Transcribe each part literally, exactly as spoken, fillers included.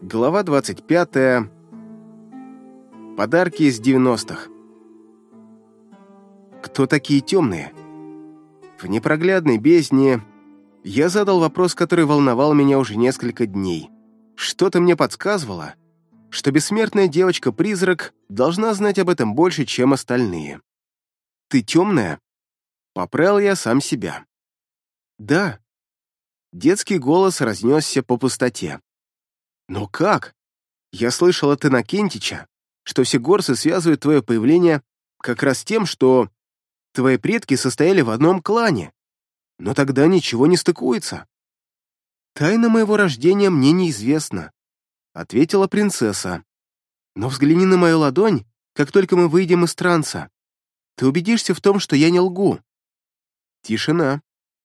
Глава двадцать пятая. Подарки из девяностых. Кто такие темные? В непроглядной бездне я задал вопрос, который волновал меня уже несколько дней. Что-то мне подсказывало, что бессмертная девочка-призрак должна знать об этом больше, чем остальные. «Ты темная?» Поправил я сам себя. «Да». Детский голос разнесся по пустоте. «Но как? Я слышал от Иннокентича, что все горцы связывают твое появление как раз с тем, что твои предки состояли в одном клане. Но тогда ничего не стыкуется». «Тайна моего рождения мне неизвестна», — ответила принцесса. «Но взгляни на мою ладонь, как только мы выйдем из транса. Ты убедишься в том, что я не лгу». Тишина.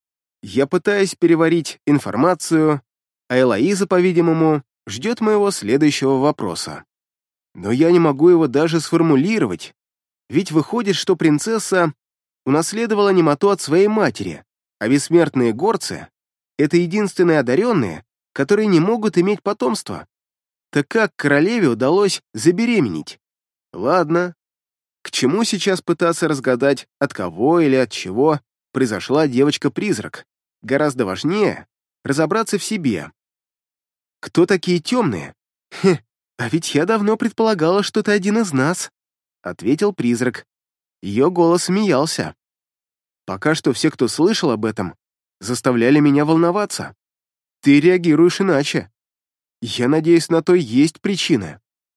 Я пытаюсь переварить информацию, а Элоиза, по-видимому, ждет моего следующего вопроса. Но я не могу его даже сформулировать, ведь выходит, что принцесса унаследовала немоту от своей матери, а бессмертные горцы — это единственные одаренные, которые не могут иметь потомства. Так как королеве удалось забеременеть? Ладно, к чему сейчас пытаться разгадать, от кого или от чего произошла девочка-призрак? Гораздо важнее разобраться в себе. Кто такие темные? Хе, а ведь я давно предполагала, что ты один из нас, ответил призрак. Ее голос смеялся. Пока что все, кто слышал об этом, заставляли меня волноваться. Ты реагируешь иначе. Я надеюсь, на то есть причина.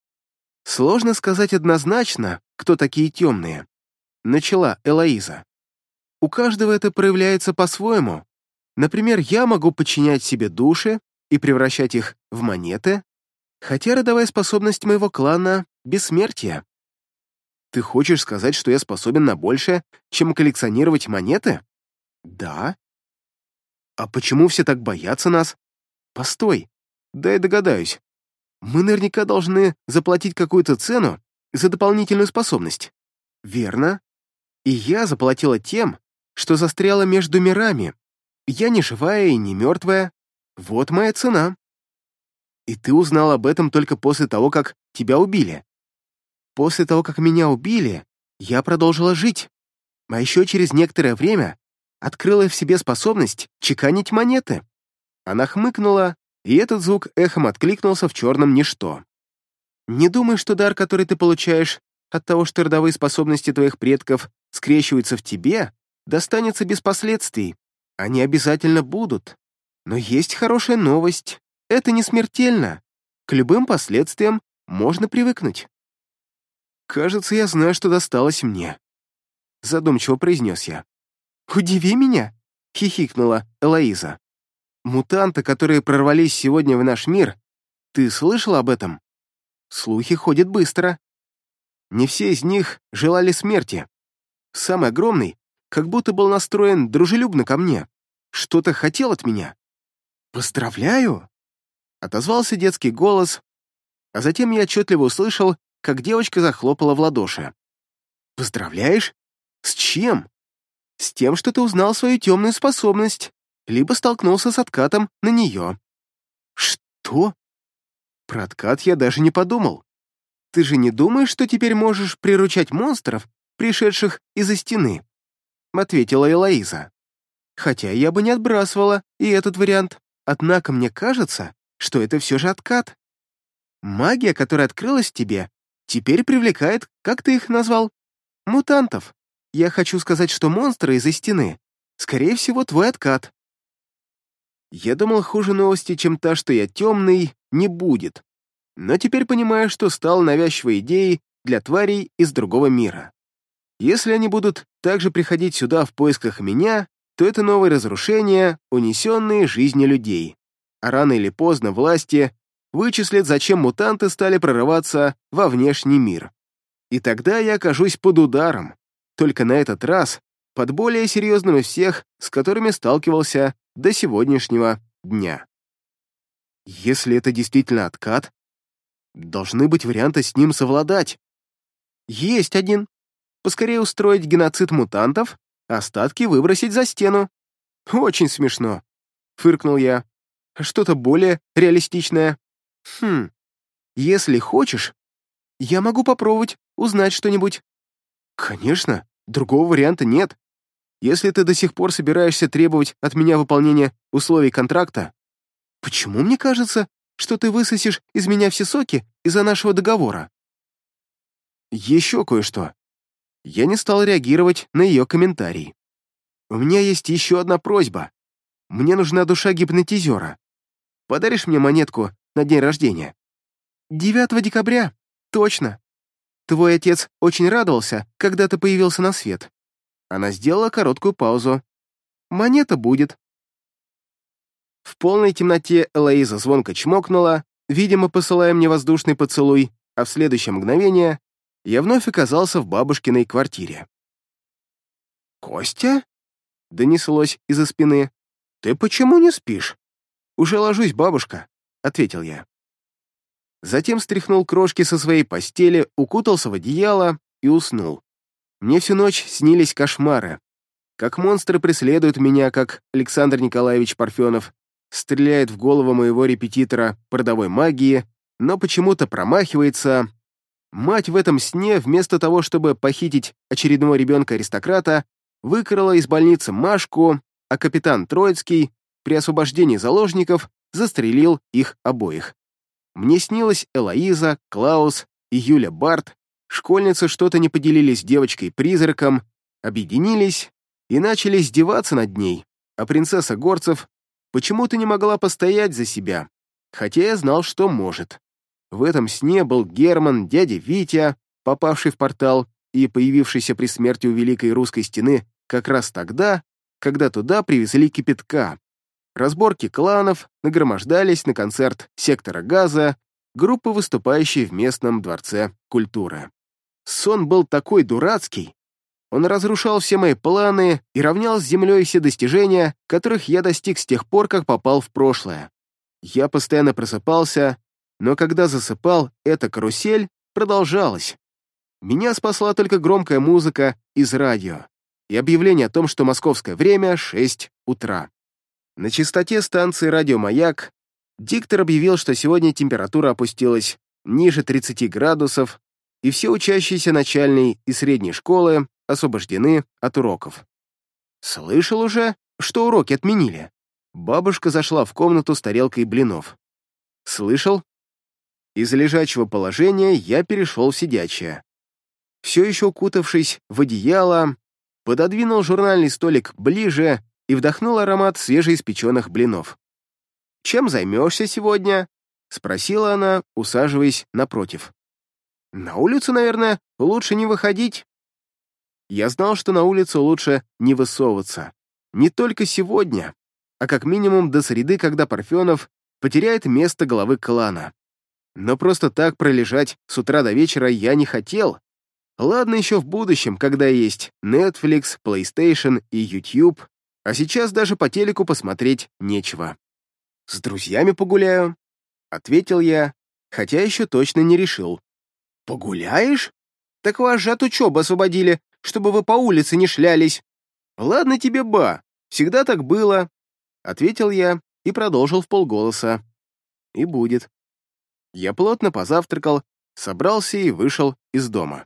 Сложно сказать однозначно, кто такие темные, начала Элоиза. У каждого это проявляется по-своему. Например, я могу подчинять себе души и превращать их в монеты, хотя родовая способность моего клана — бессмертие. Ты хочешь сказать, что я способен на большее, чем коллекционировать монеты? Да. А почему все так боятся нас? Постой, дай догадаюсь. Мы наверняка должны заплатить какую-то цену за дополнительную способность. Верно. И я заплатила тем, что застряла между мирами. Я не живая и не мертвая. Вот моя цена. И ты узнал об этом только после того, как тебя убили. После того, как меня убили, я продолжила жить. А еще через некоторое время открыла в себе способность чеканить монеты. Она хмыкнула, и этот звук эхом откликнулся в черном ничто. Не думай, что дар, который ты получаешь от того, что родовые способности твоих предков скрещиваются в тебе, достанется без последствий. Они обязательно будут. Но есть хорошая новость. Это не смертельно. К любым последствиям можно привыкнуть. «Кажется, я знаю, что досталось мне», — задумчиво произнес я. «Удиви меня», — хихикнула Элоиза. «Мутанты, которые прорвались сегодня в наш мир, ты слышал об этом? Слухи ходят быстро. Не все из них желали смерти. Самый огромный как будто был настроен дружелюбно ко мне. Что-то хотел от меня. «Поздравляю!» — отозвался детский голос, а затем я отчетливо услышал, как девочка захлопала в ладоши. «Поздравляешь? С чем?» «С тем, что ты узнал свою темную способность, либо столкнулся с откатом на нее». «Что?» «Про откат я даже не подумал. Ты же не думаешь, что теперь можешь приручать монстров, пришедших из-за стены?» — ответила Элоиза. «Хотя я бы не отбрасывала и этот вариант, однако мне кажется, что это все же откат. Магия, которая открылась тебе, теперь привлекает, как ты их назвал, мутантов. Я хочу сказать, что монстры из-за стены, скорее всего, твой откат». Я думал, хуже новости, чем та, что я темный, не будет. Но теперь понимаю, что стал навязчивой идеей для тварей из другого мира. Если они будут также приходить сюда в поисках меня, то это новые разрушения, унесенные жизни людей. А рано или поздно власти вычислят, зачем мутанты стали прорываться во внешний мир. И тогда я окажусь под ударом, только на этот раз под более серьезным из всех, с которыми сталкивался до сегодняшнего дня. Если это действительно откат, должны быть варианты с ним совладать. Есть один. Поскорее устроить геноцид мутантов, остатки выбросить за стену. Очень смешно, фыркнул я. Что-то более реалистичное. Хм, если хочешь, я могу попробовать узнать что-нибудь. Конечно, другого варианта нет. Если ты до сих пор собираешься требовать от меня выполнения условий контракта, почему мне кажется, что ты высосешь из меня все соки из-за нашего договора? Еще кое-что. Я не стал реагировать на ее комментарий. У меня есть еще одна просьба. Мне нужна душа гипнотизера. Подаришь мне монетку на день рождения? девятого декабря, точно. Твой отец очень радовался, когда ты появился на свет. Она сделала короткую паузу. Монета будет. В полной темноте Элоиза звонко чмокнула, видимо, посылая мне воздушный поцелуй, а в следующее мгновение я вновь оказался в бабушкиной квартире. «Костя?» — донеслось из-за спины. «Ты почему не спишь?» «Уже ложусь, бабушка», — ответил я. Затем стряхнул крошки со своей постели, укутался в одеяло и уснул. Мне всю ночь снились кошмары. Как монстры преследуют меня, как Александр Николаевич Парфенов стреляет в голову моего репетитора по родовой магии, но почему-то промахивается. Мать в этом сне, вместо того, чтобы похитить очередного ребенка-аристократа, выкрала из больницы Машку, а капитан Троицкий при освобождении заложников застрелил их обоих. Мне снилась Элоиза, Клаус и Юля Барт. Школьницы что-то не поделились с девочкой-призраком, объединились и начали издеваться над ней, а принцесса Горцев почему-то не могла постоять за себя, хотя я знал, что может. В этом сне был Герман, дядя Витя, попавший в портал и появившийся при смерти у Великой Русской Стены как раз тогда, когда туда привезли кипятка. Разборки кланов нагромождались на концерт «Сектора газа», группы, выступающей в местном дворце культуры. Сон был такой дурацкий. Он разрушал все мои планы и равнял с землей все достижения, которых я достиг с тех пор, как попал в прошлое. Я постоянно просыпался, но когда засыпал, эта карусель продолжалась. Меня спасла только громкая музыка из радио и объявление о том, что московское время — шесть утра. На частоте станции «Радио Маяк» диктор объявил, что сегодня температура опустилась ниже тридцати градусов, и все учащиеся начальной и средней школы освобождены от уроков. Слышал уже, что уроки отменили. Бабушка зашла в комнату с тарелкой блинов. Слышал? Из лежачего положения я перешел в сидячее. Все еще укутавшись в одеяло, пододвинул журнальный столик ближе и вдохнул аромат свежеиспеченных блинов. «Чем займешься сегодня?» — спросила она, усаживаясь напротив. «На улицу, наверное, лучше не выходить». Я знал, что на улицу лучше не высовываться. Не только сегодня, а как минимум до среды, когда Парфенов потеряет место главы клана. Но просто так пролежать с утра до вечера я не хотел. Ладно еще в будущем, когда есть Netflix, PlayStation и YouTube, а сейчас даже по телеку посмотреть нечего. «С друзьями погуляю», — ответил я, хотя еще точно не решил. «Погуляешь? Так вас же от учебы освободили, чтобы вы по улице не шлялись». «Ладно тебе, ба, всегда так было», — ответил я и продолжил вполголоса. «И будет». Я плотно позавтракал, собрался и вышел из дома.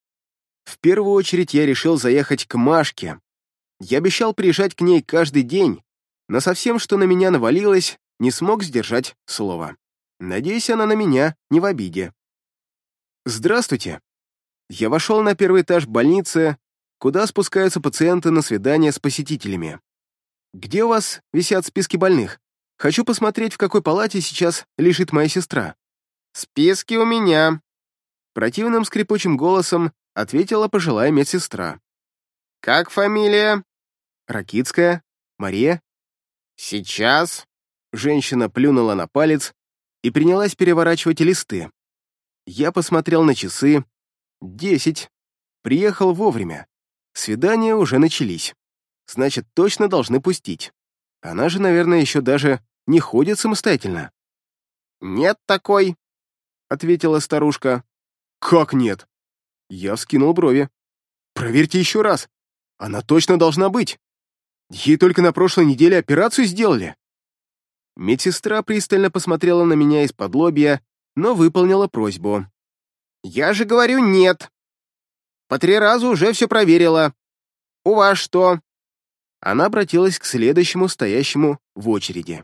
В первую очередь я решил заехать к Машке. Я обещал приезжать к ней каждый день, но со всем, что на меня навалилось, не смог сдержать слова. Надеюсь, она на меня не в обиде. «Здравствуйте». Я вошел на первый этаж больницы, куда спускаются пациенты на свидания с посетителями. «Где у вас висят списки больных? Хочу посмотреть, в какой палате сейчас лежит моя сестра». «Списки у меня», — противным скрипучим голосом ответила пожилая медсестра. «Как фамилия?» «Ракитская. Мария». «Сейчас». Женщина плюнула на палец и принялась переворачивать листы. Я посмотрел на часы. Десять. Приехал вовремя. Свидания уже начались. Значит, точно должны пустить. Она же, наверное, еще даже не ходит самостоятельно. «Нет такой», — ответила старушка. «Как нет?» Я вскинул брови. «Проверьте еще раз. Она точно должна быть. Ей только на прошлой неделе операцию сделали». Медсестра пристально посмотрела на меня из-под лобья, но выполнила просьбу. «Я же говорю нет. По три раза уже все проверила. У вас что?» Она обратилась к следующему стоящему в очереди.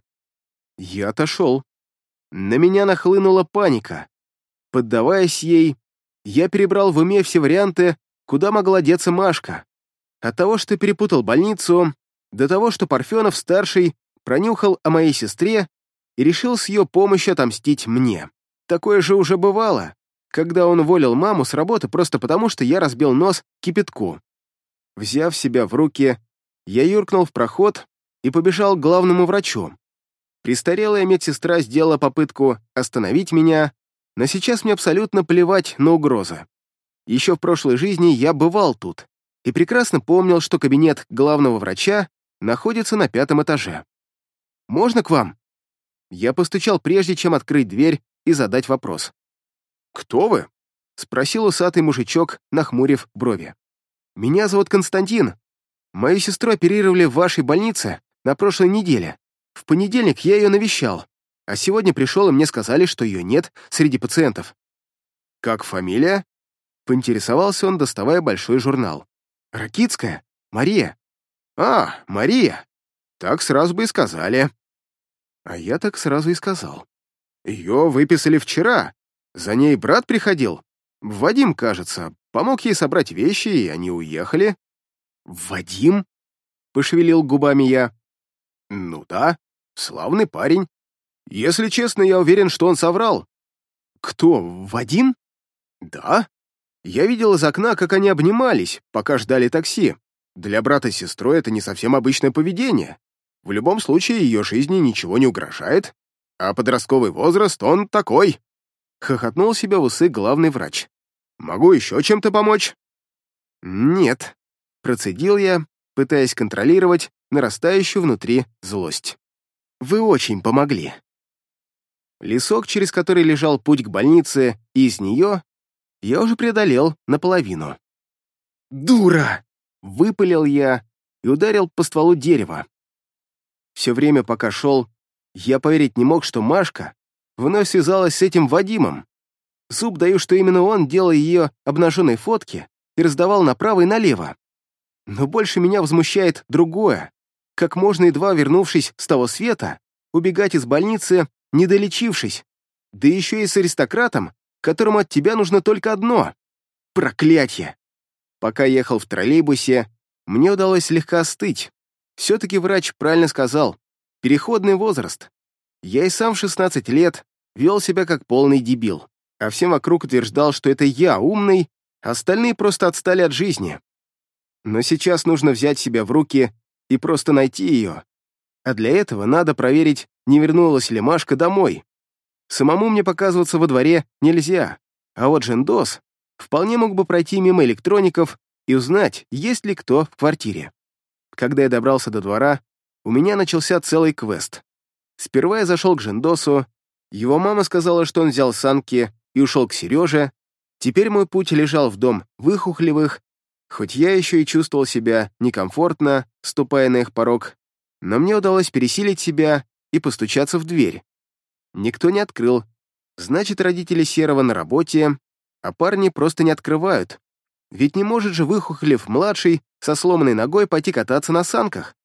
Я отошел. На меня нахлынула паника. Поддаваясь ей, я перебрал в уме все варианты, куда могла деться Машка. От того, что перепутал больницу, до того, что Парфенов-старший пронюхал о моей сестре и решил с ее помощью отомстить мне. Такое же уже бывало, когда он уволил маму с работы просто потому, что я разбил нос кипятку. Взяв себя в руки, я юркнул в проход и побежал к главному врачу. Престарелая медсестра сделала попытку остановить меня, но сейчас мне абсолютно плевать на угрозы. Еще в прошлой жизни я бывал тут и прекрасно помнил, что кабинет главного врача находится на пятом этаже. «Можно к вам?» Я постучал, прежде чем открыть дверь и задать вопрос. «Кто вы?» — спросил усатый мужичок, нахмурив брови. «Меня зовут Константин. Мою сестру оперировали в вашей больнице на прошлой неделе. В понедельник я ее навещал, а сегодня пришел, и мне сказали, что ее нет среди пациентов». «Как фамилия?» — поинтересовался он, доставая большой журнал. «Ракитская. Мария». «А, Мария. Так сразу бы и сказали». А я так сразу и сказал. «Ее выписали вчера. За ней брат приходил. Вадим, кажется, помог ей собрать вещи, и они уехали». «Вадим?» — пошевелил губами я. «Ну да, славный парень. Если честно, я уверен, что он соврал». «Кто, Вадим?» «Да. Я видел из окна, как они обнимались, пока ждали такси. Для брата с сестрой это не совсем обычное поведение. В любом случае, ее жизни ничего не угрожает, а подростковый возраст, он такой». Хохотнул себя в усы главный врач. «Могу еще чем-то помочь?» «Нет», — процедил я, пытаясь контролировать нарастающую внутри злость. «Вы очень помогли». Лесок, через который лежал путь к больнице, и из нее я уже преодолел наполовину. «Дура!» — выпалил я и ударил по стволу дерева. Все время, пока шел, я поверить не мог, что Машка вновь связалась с этим Вадимом. Зуб даю, что именно он делал ее обнаженной фотки и раздавал направо и налево. Но больше меня возмущает другое. Как можно, едва вернувшись с того света, убегать из больницы, не долечившись, да еще и с аристократом, которому от тебя нужно только одно — проклятье. Пока ехал в троллейбусе, мне удалось слегка остыть. Все-таки врач правильно сказал. Переходный возраст. Я и сам в шестнадцать лет вел себя как полный дебил, а всем вокруг утверждал, что это я умный, а остальные просто отстали от жизни. Но сейчас нужно взять себя в руки и просто найти ее. А для этого надо проверить, не вернулась ли Машка домой. Самому мне показываться во дворе нельзя, а вот Жендос вполне мог бы пройти мимо электроников и узнать, есть ли кто в квартире. Когда я добрался до двора, у меня начался целый квест. Сперва я зашел к Жендосу, его мама сказала, что он взял санки и ушел к Сереже. Теперь мой путь лежал в дом Выхухлевых, хоть я еще и чувствовал себя некомфортно, ступая на их порог, но мне удалось пересилить себя и постучаться в дверь. Никто не открыл, значит, родители Серого на работе, а парни просто не открывают. Ведь не может же Выхухлев-младший со сломанной ногой пойти кататься на санках.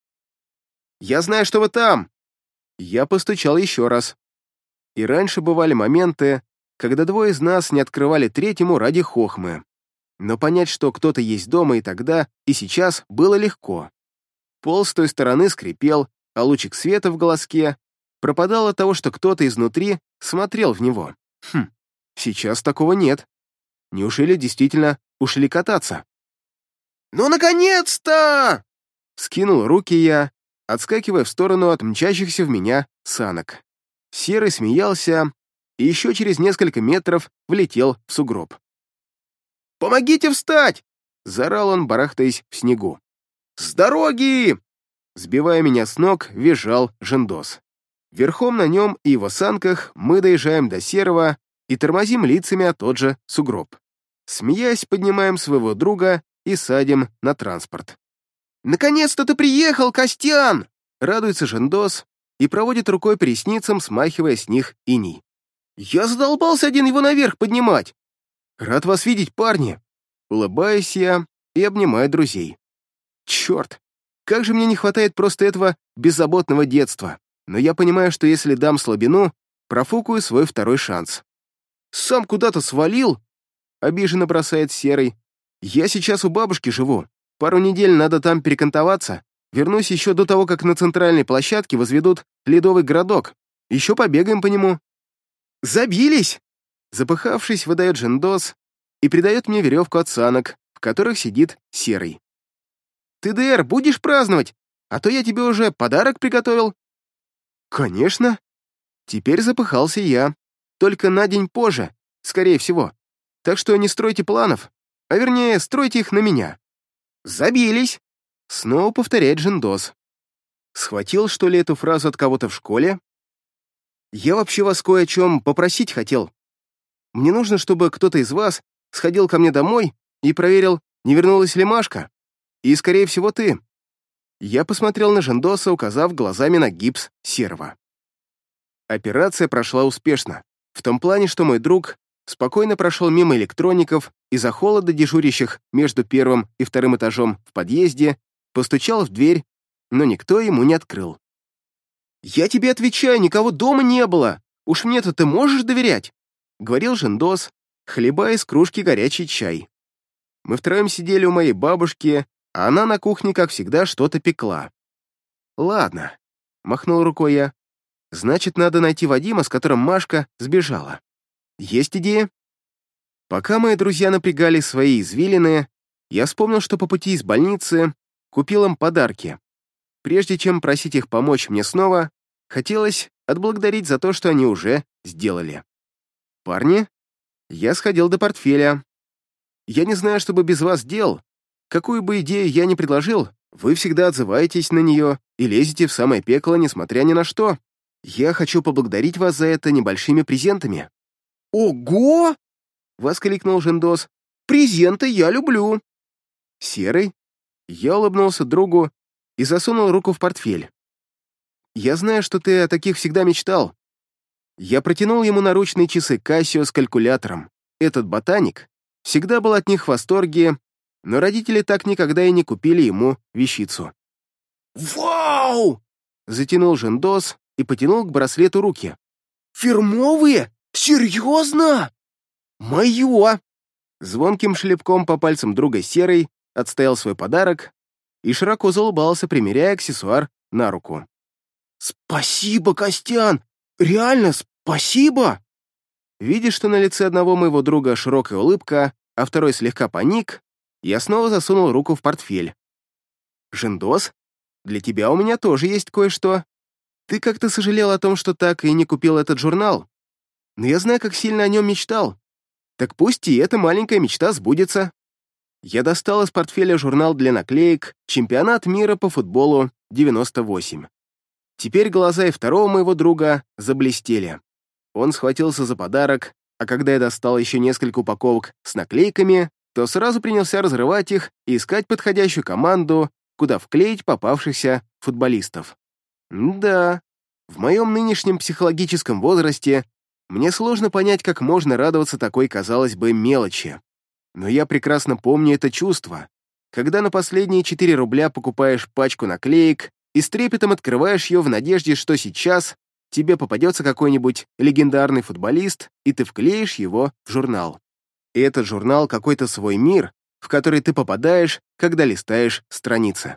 «Я знаю, что вы там!» Я постучал еще раз. И раньше бывали моменты, когда двое из нас не открывали третьему ради хохмы. Но понять, что кто-то есть дома и тогда, и сейчас, было легко. Пол с той стороны скрипел, а лучик света в голоске пропадал от того, что кто-то изнутри смотрел в него. Хм, сейчас такого нет. Неужели действительно ушли кататься? «Ну, наконец-то!» Скинул руки я, отскакивая в сторону от мчащихся в меня санок. Серый смеялся и еще через несколько метров влетел в сугроб. «Помогите встать!» — заорал он, барахтаясь в снегу. «С дороги!» Сбивая меня с ног, визжал Жендос. Верхом на нем и его санках мы доезжаем до Серого и тормозим лицами о тот же сугроб. Смеясь, поднимаем своего друга и садим на транспорт. «Наконец-то ты приехал, Костян!» — радуется Жендос, и проводит рукой по ресницам, смахивая с них иней. «Я задолбался один его наверх поднимать!» «Рад вас видеть, парни!» Улыбаюсь я и обнимаю друзей. Черт, как же мне не хватает просто этого беззаботного детства. Но я понимаю, что если дам слабину, профукаю свой второй шанс. «Сам куда-то свалил?» — обиженно бросает Серый. «Я сейчас у бабушки живу. Пару недель надо там перекантоваться. Вернусь еще до того, как на центральной площадке возведут ледовый городок. Еще побегаем по нему». «Забились!» Запыхавшись, выдает Жендос и придает мне веревку от санок, в которых сидит Серый. «Ты, ДР, будешь праздновать? А то я тебе уже подарок приготовил». «Конечно». Теперь запыхался я, только на день позже, скорее всего. Так что не стройте планов, а вернее, стройте их на меня. «Забились!» Снова повторяет Жендос. Схватил, что ли, эту фразу от кого-то в школе? Я вообще вас кое о чем попросить хотел. Мне нужно, чтобы кто-то из вас сходил ко мне домой и проверил, не вернулась ли Машка. И, скорее всего, ты. Я посмотрел на Жендоса, указав глазами на гипс Серого. Операция прошла успешно, в том плане, что мой друг спокойно прошел мимо электроников, из-за холода дежурящих между первым и вторым этажом в подъезде, постучал в дверь, но никто ему не открыл. «Я тебе отвечаю, никого дома не было! Уж мне-то ты можешь доверять?» — говорил Жендос, хлебая из кружки горячий чай. Мы втроем сидели у моей бабушки, а она на кухне, как всегда, что-то пекла. «Ладно», — махнул рукой я, — «значит, надо найти Вадима, с которым Машка сбежала. Есть идея?» Пока мои друзья напрягали свои извилины, я вспомнил, что по пути из больницы купил им подарки. Прежде чем просить их помочь мне снова, хотелось отблагодарить за то, что они уже сделали. «Парни, я сходил до портфеля. Я не знаю, что бы без вас делал. Какую бы идею я ни предложил, вы всегда отзываетесь на нее и лезете в самое пекло, несмотря ни на что. Я хочу поблагодарить вас за это небольшими презентами». «Ого!» — воскликнул Жендос. «Презенты я люблю!» «Серый?» Я улыбнулся другу и засунул руку в портфель. «Я знаю, что ты о таких всегда мечтал». Я протянул ему наручные часы Casio с калькулятором. Этот ботаник всегда был от них в восторге, но родители так никогда и не купили ему вещицу. «Вау!» — затянул Жендос и потянул к браслету руки. «Фирмовые? Серьезно?» «Мое!» Звонким шлепком по пальцам друга Серый отстоял свой подарок и широко заулыбался, примеряя аксессуар на руку. «Спасибо, Костян! Реально спасибо!» Видя, что на лице одного моего друга широкая улыбка, а второй слегка паник, я снова засунул руку в портфель. «Жендос, для тебя у меня тоже есть кое-что. Ты как-то сожалел о том, что так и не купил этот журнал. Но я знаю, как сильно о нем мечтал. Так пусть и эта маленькая мечта сбудется». Я достал из портфеля журнал для наклеек «Чемпионат мира по футболу девяносто восемь». Теперь глаза и второго моего друга заблестели. Он схватился за подарок, а когда я достал еще несколько упаковок с наклейками, то сразу принялся разрывать их и искать подходящую команду, куда вклеить попавшихся футболистов. Да, в моем нынешнем психологическом возрасте мне сложно понять, как можно радоваться такой, казалось бы, мелочи. Но я прекрасно помню это чувство, когда на последние четыре рубля покупаешь пачку наклеек и с трепетом открываешь ее в надежде, что сейчас тебе попадется какой-нибудь легендарный футболист, и ты вклеишь его в журнал. И этот журнал — какой-то свой мир, в который ты попадаешь, когда листаешь страницы.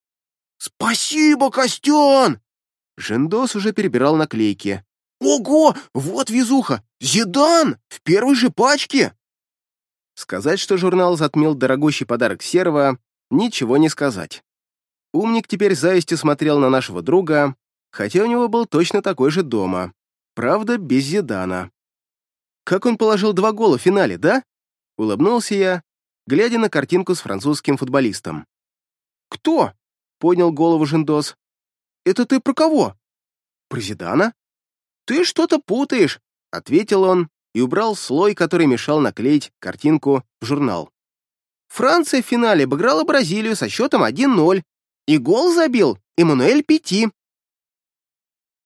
«Спасибо, Костян!» Жендос уже перебирал наклейки. «Ого, вот везуха! Зидан! В первой же пачке!» Сказать, что журнал затмил дорогущий подарок Серого, ничего не сказать. Умник теперь с завистью смотрел на нашего друга, хотя у него был точно такой же дома, правда, без Зидана. «Как он положил два гола в финале, да?» — улыбнулся я, глядя на картинку с французским футболистом. «Кто?» — поднял голову Жендос. «Это ты про кого?» «Про Зидана?» «Ты что-то путаешь», — ответил он и убрал слой, который мешал наклеить картинку в журнал. «Франция в финале обыграла Бразилию со счетом один ноль, и гол забил Эммануэль Петти».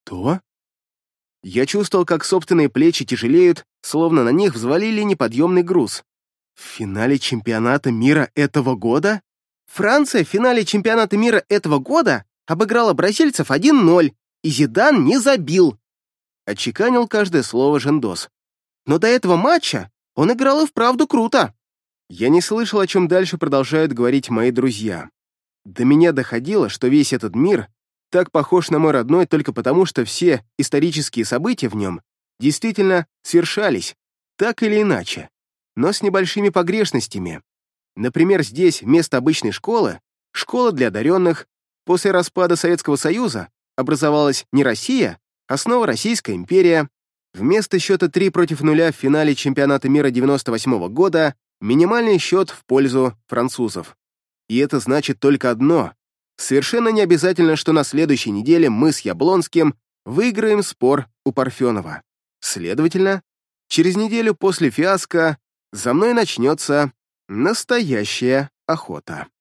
Что? Я чувствовал, как собственные плечи тяжелеют, словно на них взвалили неподъемный груз. В финале чемпионата мира этого года? Франция в финале чемпионата мира этого года обыграла бразильцев один ноль, и Зидан не забил. Отчеканил каждое слово Жендос. Но до этого матча он играл и вправду круто. Я не слышал, о чем дальше продолжают говорить мои друзья. До меня доходило, что весь этот мир так похож на мой родной только потому, что все исторические события в нем действительно свершались, так или иначе, но с небольшими погрешностями. Например, здесь вместо обычной школы, школа для одаренных, после распада Советского Союза образовалась не Россия, а снова Российская империя. Вместо счета три против нуля в финале чемпионата мира девяносто восьмого года минимальный счет в пользу французов. И это значит только одно. Совершенно не обязательно, что на следующей неделе мы с Яблонским выиграем спор у Парфенова. Следовательно, через неделю после фиаско за мной начнется настоящая охота.